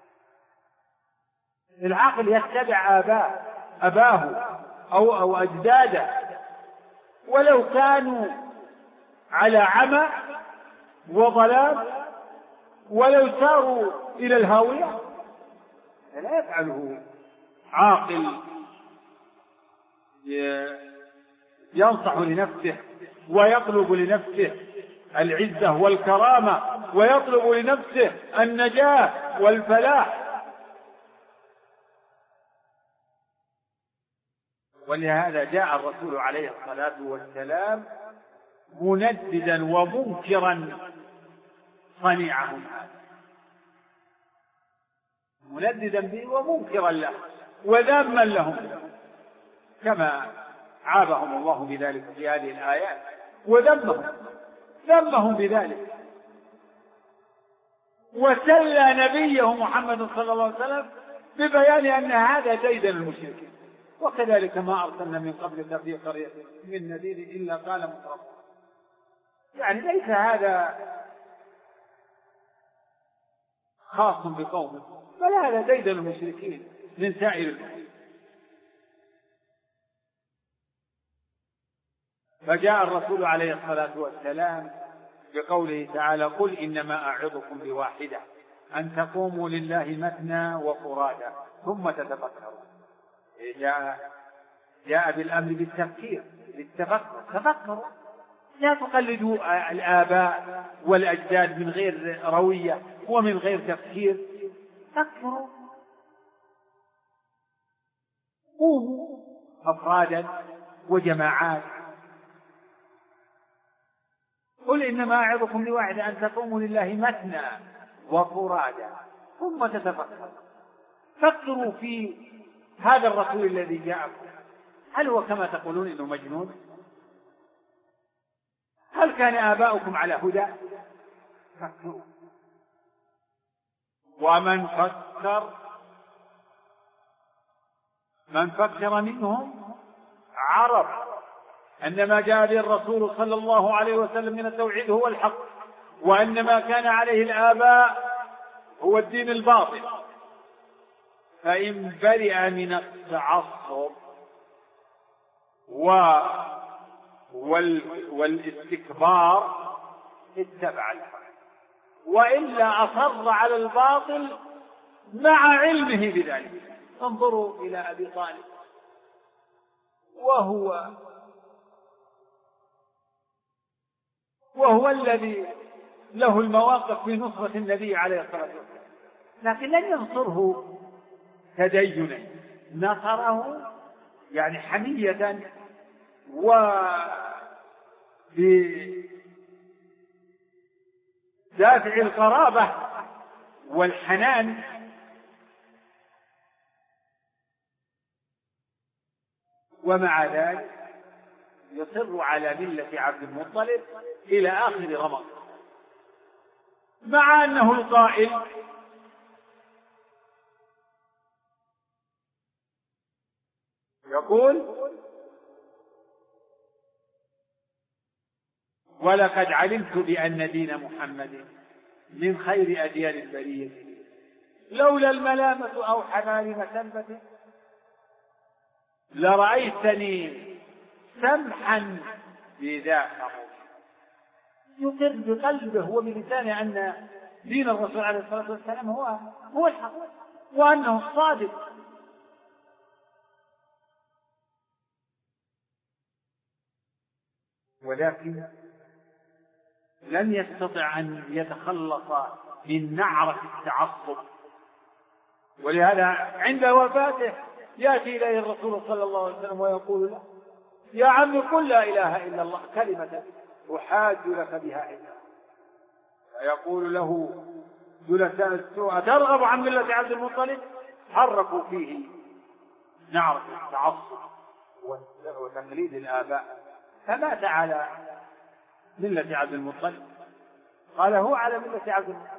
العاقل يتبع أباه أو أجداده ولو كانوا على عمى وضلال، ولو ساروا إلى الهاوية. لا يفعله عاقل ينصح لنفسه ويطلب لنفسه العزة والكرامة ويطلب لنفسه النجاة والفلاح. ولهذا جاء الرسول عليه الصلاة والسلام منددا ومنكرا صنيعهم هذا، منددا به ومنكرا له وذاما لهم، كما عابهم الله بذلك في هذه الآيات وذمهم بذلك، وسلى نبيه محمد صلى الله عليه وسلم ببيان أن هذا ديدن المشركين. وكذلك ما أرسلنا من قبلك في قرية من نذير إلا قال مترفوها، يعني ليس هذا خاص بقومه، بل هذا ديدن المشركين من سائر الأمم. فجاء الرسول عليه الصلاة والسلام بقوله تعالى قل إنما أعظكم بواحدة أن تقوموا لله مثنى وفرادا ثم تتفكروا. جاء بالأمر تفكروا، لا تقلدوا الآباء والأجداد من غير روية ومن غير تفكير، فكروا، قوموا أفرادا وجماعات. قل إنما أعظكم بواحدة أن تقوموا لله مثنى وفرادا ثم تتفكروا. فكروا في هذا الرسول الذي جاءكم، هل هو كما تقولون إنه مجنون؟ هل كان آباؤكم على هدى؟ فكروا. ومن فكر منهم عرف أن ما جاء به الرسول صلى الله عليه وسلم من التوحيد هو الحق، وأن ما كان عليه الآباء هو الدين الباطل. فإن برئ من التعصب والاستكبار اتبع الحق، وإلا أصر على الباطل مع علمه بذلك. انظروا إلى أبي طالب، وهو الذي له المواقف في نصرة النبي عليه الصلاة والسلام، لكن لم ينصره تدينا، نصره يعني حمية وبدافع القرابة والحنان. ومع ذلك يصر على ملة عبد المطلب إلى آخر رمق، مع أنه القائل يقول: ولقد علمت بأن دين محمد من خير أديان البرية، لولا الملامة أو حمال مسبة لرأيتني سمحا بذاك. يقر بقلبه وبلسانه أن دين الرسول عليه الصلاة والسلام هو الحق، وأنه الصادق. ولكن لم يستطع أن يتخلص من نعرة التعصب، ولهذا عند وفاته يأتي إليه الرسول صلى الله عليه وسلم ويقول له: يا عم قل لا إله إلا الله كلمة أحاج لك بها عند الله. فيقول له جلساء السوء: ترغب عن ملة عبد المطلب؟ حركوا فيه نعرة التعصب وتقليد الآباء، فمات على ملة عبد المطلب. قال: هو على ملة عبد المطلب.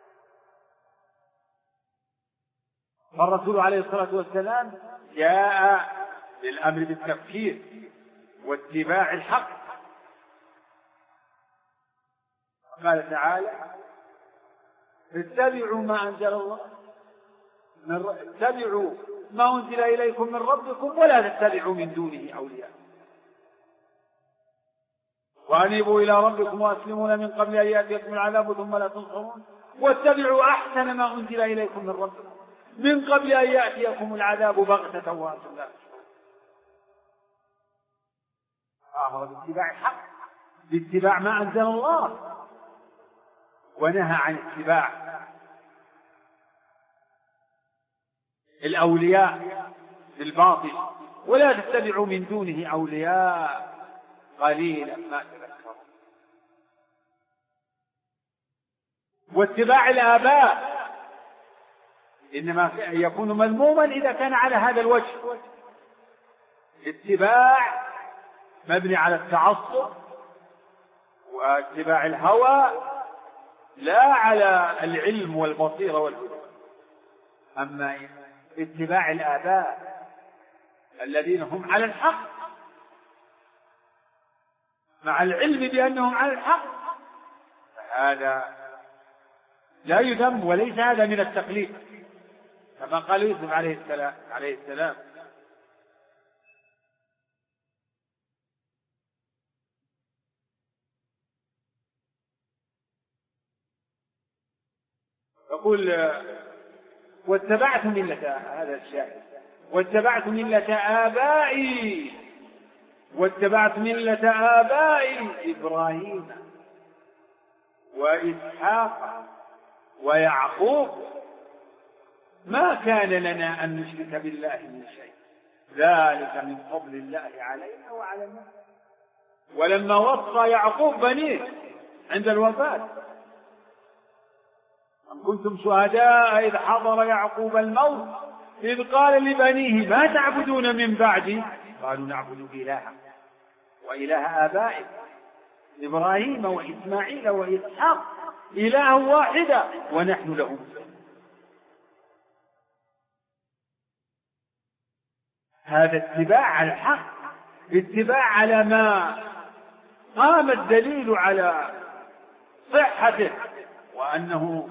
فالرسول عليه الصلاة والسلام جاء بالأمر بالتفكير واتباع الحق. قال تعالى: اتبعوا ما أنزل الله، اتبعوا ما أنزل إليكم من ربكم ولا تتبعوا من دونه أولياء، وأنيبوا إلى ربكم وأسلموا من قبل أن يأتيكم العذاب ثم لا تنصرون، واتبعوا أحسن ما أنزل إليكم من ربكم من قبل أن يأتيكم العذاب بغتة وأنتم لا تشعرون. أمر باتباع الحق، باتباع ما أنزل الله، ونهى عن اتباع الأولياء بالباطل، ولا تتبعوا من دونه أولياء قليلا ما تذكرون. واتباع الآباء إنما يكون مذموما إذا كان على هذا الوجه، اتباع مبني على التعصب واتباع الهوى لا على العلم والبصيرة والهدى. أما اتباع الآباء الذين هم على الحق مع العلم بأنهم على الحق، هذا لا يذم، وليس هذا من التقليد، كما قال يوسف عليه السلام: يقول: واتبعت ملة، هذا الشاهد، واتبعت ملة آبائي، واتبعت ملة آبائي إبراهيم وإسحاق ويعقوب ما كان لنا أن نشرك بالله من شيء، ذلك من فضل الله علينا وعلى الناس. ولما وصى يعقوب بنيه عند الوفاة: أم كنتم شهداء إذ حضر يعقوب الموت إذ قال لبنيه ما تعبدون من بعدي قالوا نعبد إلهك وإله آبائك إبراهيم وإسماعيل وإسحاق إله واحدا ونحن له مسلمون. هذا اتباع على الحق، اتباع على ما قام الدليل على صحته وأنه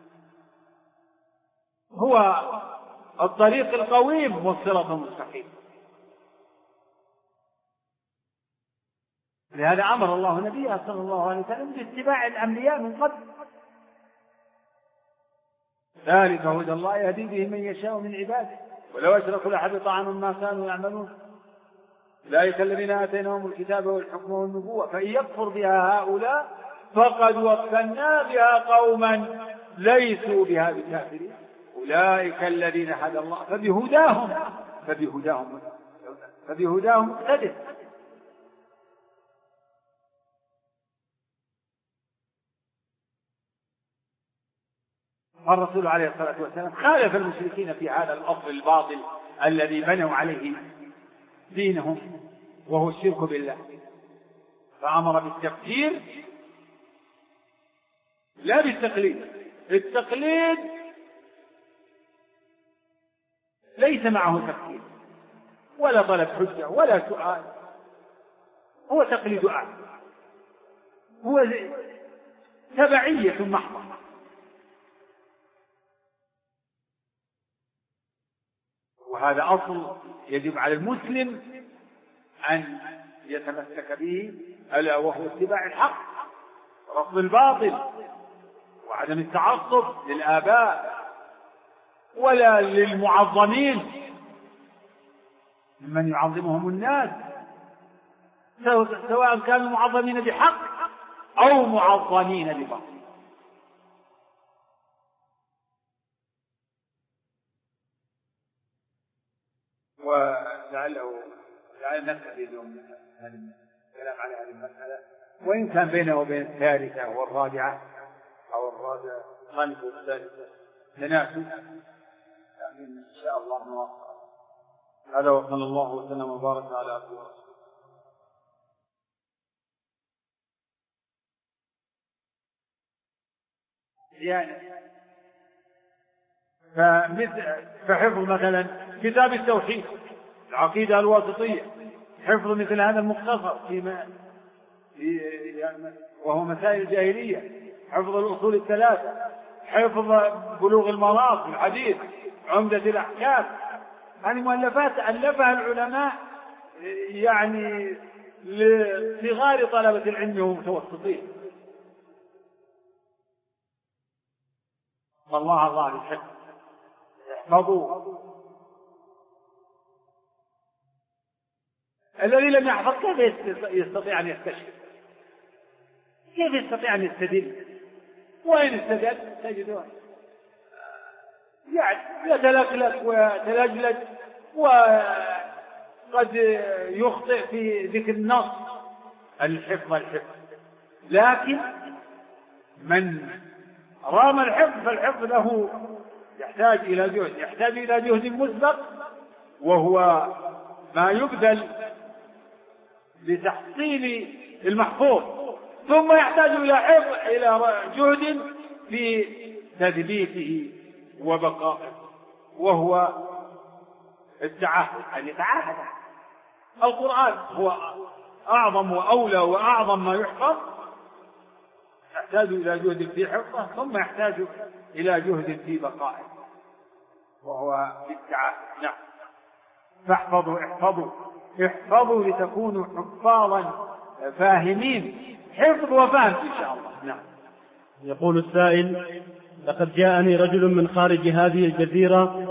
هو الطريق القويم والصراط المستقيم. لهذا أمر الله نبيه صلى الله عليه وسلم باتباع الأنبياء من قبل. ذلك هدى الله يهدي به من يشاء من عباده ولو أشركوا لحبط عنهم ما كانوا يعملون. أولئك الذين آتيناهم الكتاب والحكم والنبوة فإن يكفر بها هؤلاء فقد وكلنا بها قوما ليسوا بها بكافرين. أولئك الذين هدى الله فبهداهم اقتدر. الرسول عليه الصلاة والسلام خالف المشركين في هذا الأصل الباطل الذي بنوا عليه دينهم وهو الشرك بالله، فأمر بالتفكير لا بالتقليد. التقليد ليس معه تفكير ولا طلب حجة ولا سؤال، هو تقليد أعلى، هو تبعية محضة. وهذا أصل يجب على المسلم أن يتمسك به، ألا وهو اتباع الحق ورفض الباطل وعدم التعصب للآباء ولا للمعظمين من يعظمهم الناس، سواء كانوا معظمين بحق أو معظمين بباطل. ولعل نكتفي اليوم الكلام على هذه المسألة، وإن كان بينه وبين الثالثة والرابعة أو الخامسة والثالثة تناسب، لكن إن شاء الله نوفق. هذا وصلى الله وسلم وبارك على عبده ورسوله. يعني فحفظ مثلا كتاب التوحيد العقيدة الواسطية، حفظ مثل هذا المختصر وهو مسائل الجاهلية، حفظ الأصول الثلاثة، حفظ بلوغ المرام في الحديث، عمدة الأحكام. هذه مؤلفات ألفها العلماء يعني لصغار طلبة العلم ومتوسطين. والله بالحفظ احفظوا. الذي لم يحفظ كيف يستطيع أن يستشهد؟ كيف يستطيع أن يستدل؟ وإن استدل تجدون يعني يتلكلك ويتلجلج وقد يخطئ في ذكر النص. الحفظ لكن من رام الحفظ فالحفظ له يحتاج إلى جهد مسبق، وهو ما يبذل لتحصيل المحفوظ، ثم يحتاج إلى جهد في تثبيته وبقائه، وهو التعهد، أن يتعاهد. القرآن هو أعظم وأولى وأعظم ما يحفظ، يحتاج إلى جهد في حفظه، ثم يحتاج إلى جهد في بقائه، وهو التعاهد. نعم. احفظوا لتكونوا حفاظا فاهمين، حفظ وفهم إن شاء الله. نعم. يقول السائل: لقد جاءني رجل من خارج هذه الجزيرة